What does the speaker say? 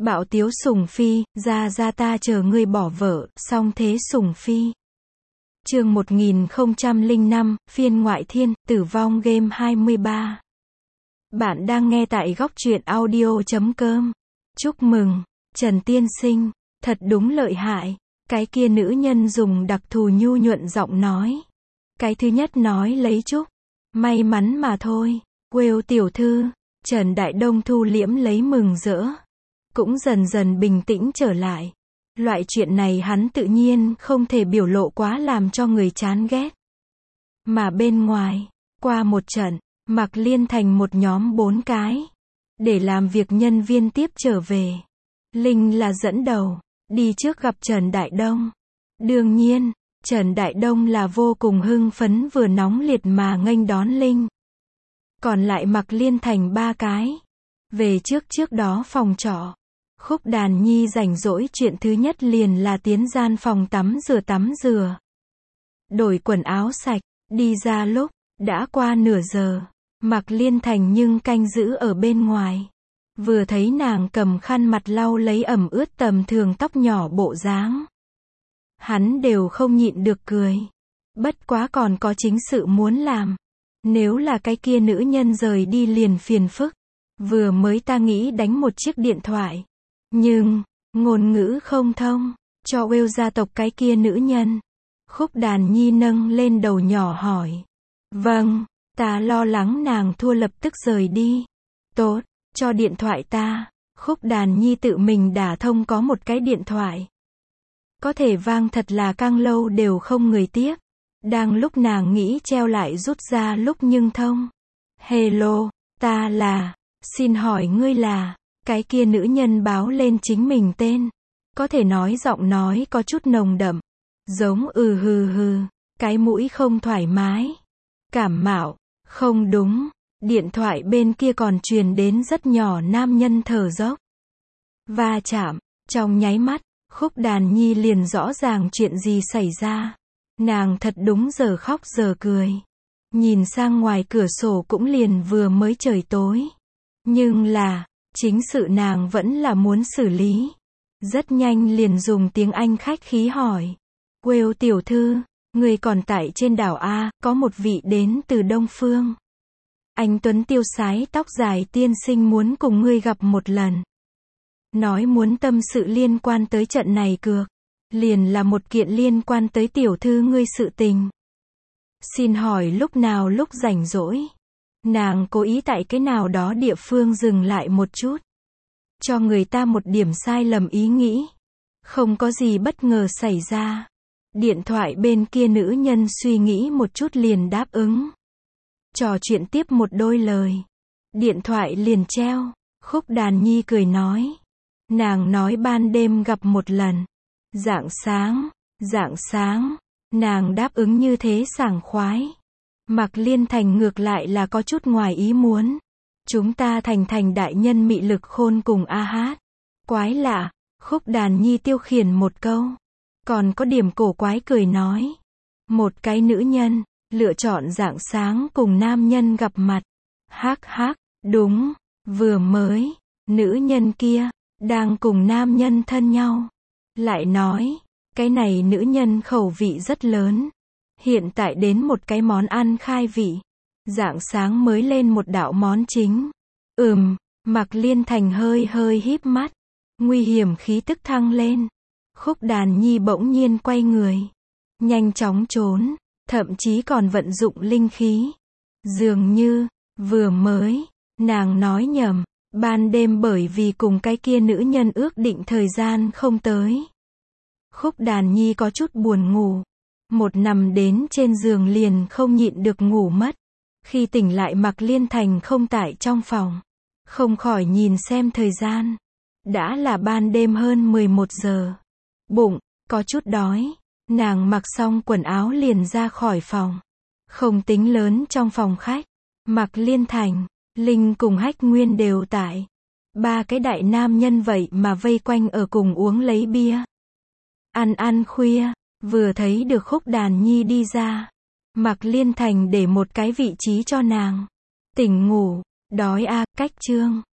Bạo tiếu Sùng Phi, ra ta chờ ngươi bỏ vợ, song thế Sùng Phi. Chương 1005, phiên ngoại thiên, tử vong game 23. Bạn đang nghe tại góc truyện audio.com. Chúc mừng, Trần Tiên Sinh, thật đúng lợi hại. Cái kia nữ nhân dùng đặc thù nhu nhuận giọng nói. Cái thứ nhất nói lấy chúc. May mắn mà thôi. Quêu tiểu thư, Trần Đại Đông thu liễm lấy mừng rỡ. Cũng dần dần bình tĩnh trở lại. Loại chuyện này hắn tự nhiên không thể biểu lộ quá làm cho người chán ghét. Mà bên ngoài, qua một trận, Mạc Liên thành một nhóm 4 cái. Để làm việc nhân viên tiếp trở về. Linh là dẫn đầu, đi trước gặp Trần Đại Đông. Đương nhiên, Trần Đại Đông là vô cùng hưng phấn vừa nóng liệt mà nghênh đón Linh. Còn lại Mạc Liên thành 3 cái. Về trước đó phòng trọ. Khúc Đàn Nhi rảnh rỗi chuyện thứ nhất liền là tiến gian phòng tắm rửa. Đổi quần áo sạch, đi ra lúc, đã qua nửa giờ. Mạc Liên thành nhưng canh giữ ở bên ngoài. Vừa thấy nàng cầm khăn mặt lau lấy ẩm ướt tầm thường tóc nhỏ bộ dáng. Hắn đều không nhịn được cười. Bất quá còn có chính sự muốn làm. Nếu là cái kia nữ nhân rời đi liền phiền phức. Vừa mới ta nghĩ đánh một chiếc điện thoại. Nhưng, ngôn ngữ không thông, cho Wales gia tộc cái kia nữ nhân. Khúc Đàn Nhi nâng lên đầu nhỏ hỏi. Vâng, ta lo lắng nàng thua lập tức rời đi. Tốt, cho điện thoại ta. Khúc Đàn Nhi tự mình đả thông có một cái điện thoại. Có thể vang thật là căng lâu đều không người tiếp. Đang lúc nàng nghĩ treo lại rút ra lúc nhưng thông. Hello, ta là, xin hỏi ngươi là. Cái kia nữ nhân báo lên chính mình tên. Có thể nói giọng nói có chút nồng đậm. Giống hừ, cái mũi không thoải mái. Cảm mạo, không đúng. Điện thoại bên kia còn truyền đến rất nhỏ nam nhân thở dốc. Va chạm, trong nháy mắt, Khúc Đàn Nhi liền rõ ràng chuyện gì xảy ra. Nàng thật đúng giờ khóc giờ cười. Nhìn sang ngoài cửa sổ cũng liền vừa mới trời tối. Nhưng là, chính sự nàng vẫn là muốn xử lý. Rất nhanh liền dùng tiếng Anh khách khí hỏi. Quêu tiểu thư, người còn tại trên đảo A, có một vị đến từ Đông Phương. Anh Tuấn tiêu sái tóc dài tiên sinh muốn cùng ngươi gặp một lần. Nói muốn tâm sự liên quan tới trận này cược. Liền là một kiện liên quan tới tiểu thư ngươi sự tình. Xin hỏi lúc nào lúc rảnh rỗi. Nàng cố ý tại cái nào đó địa phương dừng lại một chút. Cho người ta một điểm sai lầm ý nghĩ. Không có gì bất ngờ xảy ra. Điện thoại bên kia nữ nhân suy nghĩ một chút liền đáp ứng. Trò chuyện tiếp một đôi lời. Điện thoại liền treo. Khúc Đàn Nhi cười nói. Nàng nói ban đêm gặp một lần. Rạng sáng. Nàng đáp ứng như thế sảng khoái. Mạc Liên thành ngược lại là có chút ngoài ý muốn. Chúng ta thành đại nhân mị lực khôn cùng a hát. Quái lạ, Khúc Đàn Nhi tiêu khiển một câu. Còn có điểm cổ quái cười nói. Một cái nữ nhân, lựa chọn rạng sáng cùng nam nhân gặp mặt. Hắc, đúng, vừa mới, nữ nhân kia, đang cùng nam nhân thân nhau. Lại nói, cái này nữ nhân khẩu vị rất lớn. Hiện tại đến một cái món ăn khai vị. Rạng sáng mới lên một đạo món chính. Mạc Liên thành hơi híp mắt. Nguy hiểm khí tức thăng lên. Khúc Đàn Nhi bỗng nhiên quay người. Nhanh chóng trốn. Thậm chí còn vận dụng linh khí. Dường như, vừa mới, nàng nói nhầm. Ban đêm bởi vì cùng cái kia nữ nhân ước định thời gian không tới. Khúc Đàn Nhi có chút buồn ngủ. Một nằm đến trên giường liền không nhịn được ngủ mất. Khi tỉnh lại Mạc Liên thành không tại trong phòng. Không khỏi nhìn xem thời gian. Đã là ban đêm hơn 11 giờ. Bụng, có chút đói. Nàng mặc xong quần áo liền ra khỏi phòng. Không tính lớn trong phòng khách. Mạc Liên thành, Linh cùng Hách Nguyên đều tại. 3 cái đại nam nhân vậy mà vây quanh ở cùng uống lấy bia. Ăn khuya, vừa thấy được Khúc Đàn Nhi đi ra. Mạc Liên thành để một cái vị trí cho nàng. Tỉnh ngủ, đói a, cách chương.